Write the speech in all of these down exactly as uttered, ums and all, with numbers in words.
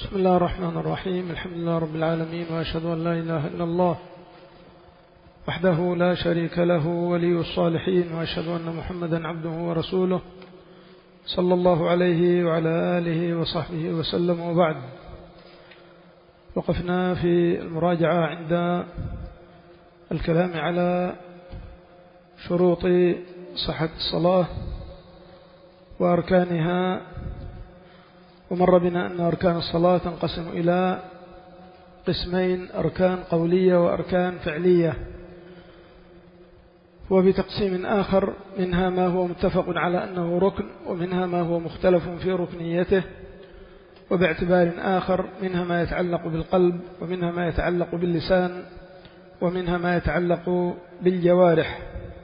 بسم الله الرحمن الرحيم. الحمد لله رب العالمين، وأشهد أن لا إله إلا الله وحده لا شريك له ولي الصالحين، وأشهد أن محمدا عبده ورسوله صلى الله عليه وعلى آله وصحبه وسلم. وبعد، وقفنا في المراجعة عند الكلام على شروط صحة الصلاة وأركانها، ومر بنا أن أركان الصلاة تنقسم إلى قسمين: أركان قولية وأركان فعلية. وبتقسيم آخر منها ما هو متفق على أنه ركن، ومنها ما هو مختلف في ركنيته، وباعتبار آخر منها ما يتعلق بالقلب، ومنها ما يتعلق باللسان، ومنها ما يتعلق بالجوارح.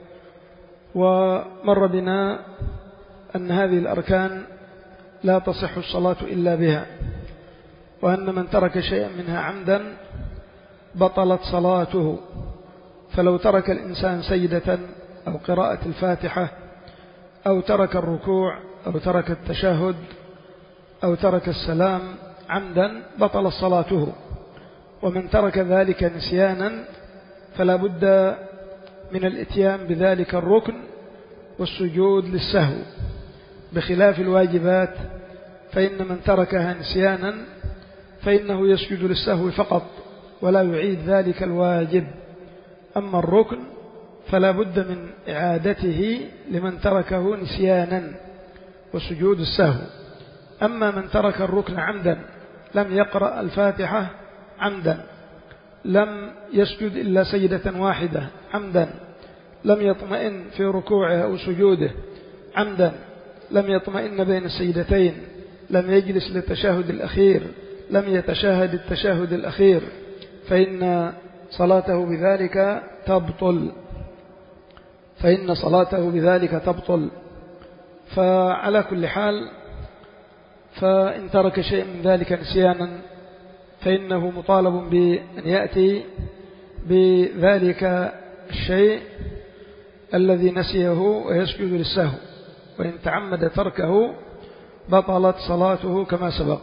ومر بنا أن هذه الأركان لا تصح الصلاة إلا بها، وأن من ترك شيئا منها عمدا بطلت صلاته. فلو ترك الإنسان سجدة أو قراءة الفاتحة أو ترك الركوع أو ترك التشهد أو ترك السلام عمدا بطلت صلاته. ومن ترك ذلك نسيانا فلا بد من الاتيان بذلك الركن والسجود للسهو، بخلاف الواجبات، فإن من تركها نسيانا فإنه يسجد للسهو فقط ولا يعيد ذلك الواجب. أما الركن فلا بد من إعادته لمن تركه نسيانا وسجود السهو. أما من ترك الركن عمدا، لم يقرأ الفاتحة عمدا، لم يسجد إلا سجدة واحدة عمدا، لم يطمئن في ركوعه أو سجوده عمدا، لم يطمئن بين السجدتين، لم يجلس للتشهد الأخير، لم يتشاهد التشهد الأخير، فإن صلاته بذلك تبطل فإن صلاته بذلك تبطل فعلى كل حال، فإن ترك شيء من ذلك نسيانا فإنه مطالب بأن يأتي بذلك الشيء الذي نسيه ويسجد للسهو، وإن تعمد تركه بطلت صلاته كما سبق.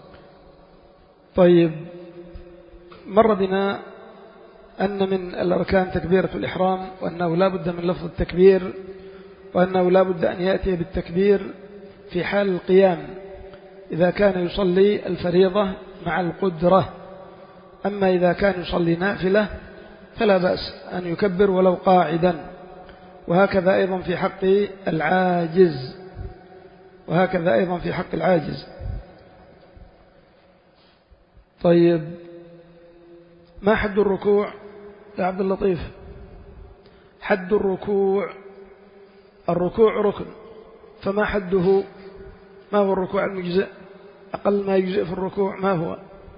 طيب، مر بنا أن من الأركان تكبيرة الإحرام، وأنه لا بد من لفظ التكبير، وأنه لا بد أن يأتي بالتكبير في حال القيام إذا كان يصلي الفريضة مع القدرة. أما إذا كان يصلي نافلة فلا بأس أن يكبر ولو قاعدا. وهكذا أيضا في حق العاجز وهكذا أيضا في حق العاجز طيب، ما حد الركوع يا عبد اللطيف؟ حد الركوع، الركوع ركن، فما حده؟ ما هو الركوع المجزئ؟ أقل ما يجزئ في الركوع ما هو؟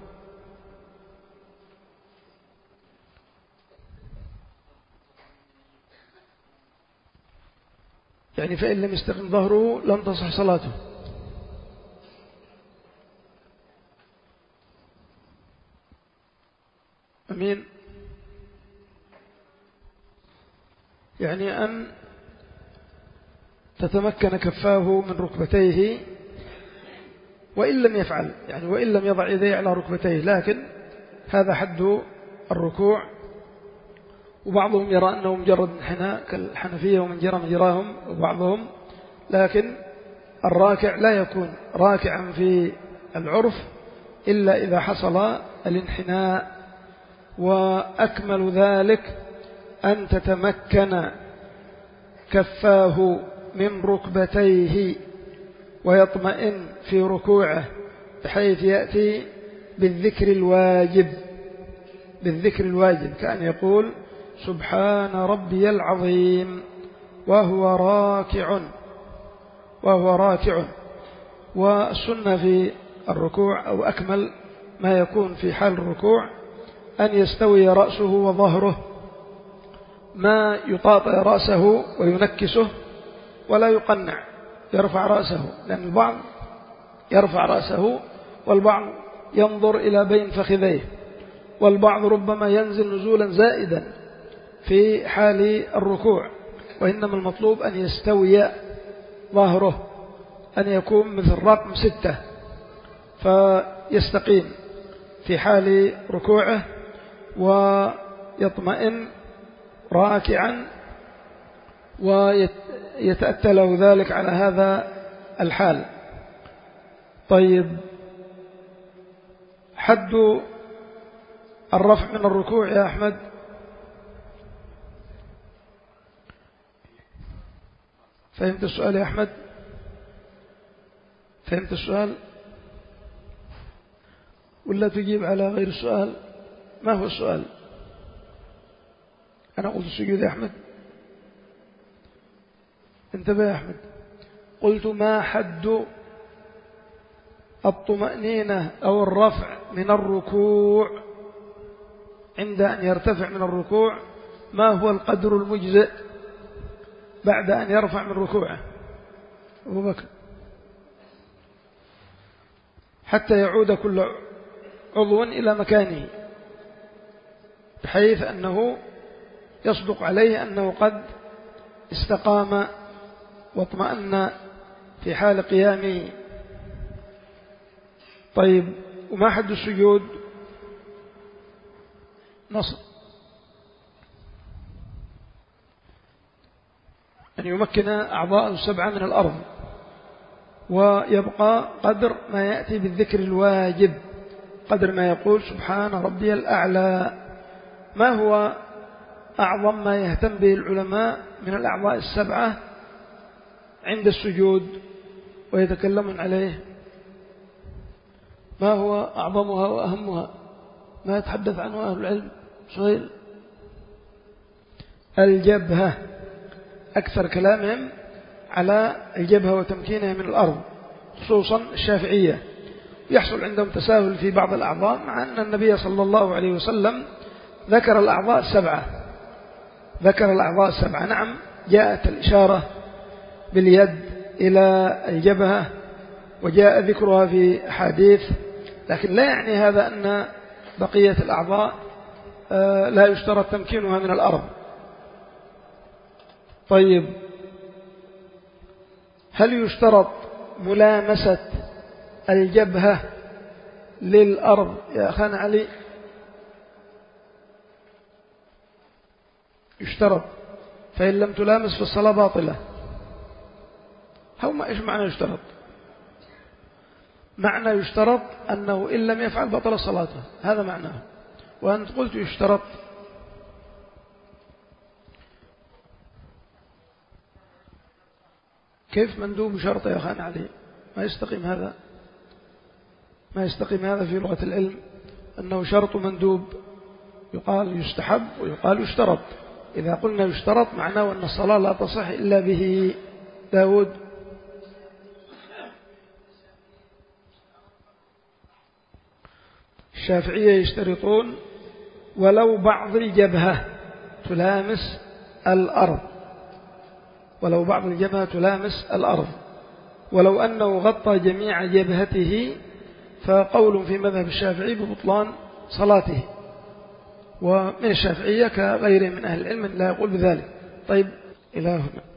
يعني فإن لم يستقم ظهره لم تصح صلاته. أمين. يعني أن تتمكن كفاه من ركبتيه وإن لم يفعل، يعني وإن لم يضع يديه على ركبتيه، لكن هذا حد الركوع. وبعضهم يرى أنه مجرد انحناء كالحنفية ومن جرى مجراهم وبعضهم، لكن الراكع لا يكون راكعا في العرف إلا إذا حصل الانحناء. وأكمل ذلك أن تتمكن كفاه من ركبتيه ويطمئن في ركوعه بحيث يأتي بالذكر الواجب بالذكر الواجب كأن يقول سبحان ربي العظيم وهو راكع وهو راكع والسنة في الركوع أو أكمل ما يكون في حال الركوع أن يستوي رأسه وظهره، ما يطاطئ رأسه وينكسه ولا يقنع، يرفع رأسه، لأن البعض يرفع رأسه والبعض ينظر إلى بين فخذيه، والبعض ربما ينزل نزولا زائدا في حال الركوع. وإنما المطلوب أن يستوي ظهره، أن يكون مثل رقم ستة، ويستقيم في حال ركوعه ويطمئن راكعا ويتأتى له ذلك على هذا الحال. طيب، حد الرفع من الركوع يا أحمد؟ فهمت السؤال يا أحمد؟ فهمت السؤال ولا تجيب على غير السؤال؟ ما هو السؤال؟ أنا قلت السجود يا أحمد، انتبه يا أحمد. قلت ما حد الطمأنينة أو الرفع من الركوع عند أن يرتفع من الركوع؟ ما هو القدر المجزئ بعد أن يرفع من ركوعه أبو بكر حتى يعود كل عضو إلى مكانه، بحيث أنه يصدق عليه أنه قد استقام واطمأن في حال قيامه؟ طيب، وما حد السجود؟ نصر أن يمكن أعضاء السبعة من الأرض ويبقى قدر ما يأتي بالذكر الواجب، قدر ما يقول سبحان ربي الأعلى. ما هو أعظم ما يهتم به العلماء من الأعضاء السبعة عند السجود ويتكلمون عليه؟ ما هو أعظمها وأهمها ما يتحدث عنه أهل العلم؟ سهيل. الجبهة، أكثر كلامهم على الجبهة وتمكينها من الأرض، خصوصا الشافعية. يحصل عندهم تساهل في بعض الأعضاء، مع أن النبي صلى الله عليه وسلم ذكر الأعضاء السبعة ذكر الأعضاء السبعة نعم، جاءت الإشارة باليد إلى الجبهة وجاء ذكرها في حديث، لكن لا يعني هذا أن بقية الأعضاء لا يشترط تمكينها من الأرض. طيب، هل يشترط ملامسة الجبهة للأرض يا أخانا علي؟ يشترط، فإن لم تلامس فالصلاة باطلة. هو ما إيش معنى يشترط؟ معنى يشترط أنه إن لم يفعل بطل صلاته، هذا معناه. وأنت قلت يشترط، كيف مندوب شرط يا أخانا علي؟ ما يستقيم هذا، ما يستقيم هذا في لغة العلم، أنه شرط مندوب، يقال يستحب ويقال يشترط. إذا قلنا يشترط معناه أن الصلاة لا تصح إلا به. داود. الشافعية يشترطون ولو بعض الجبهة تلامس الأرض، ولو بعض الجبهة تلامس الأرض، ولو أنه غطى جميع جبهته فقول في مذهب الشافعي ببطلان صلاته، ومن الشافعية كغيره من أهل العلم لا يقول بذلك. طيب، إلى هنا.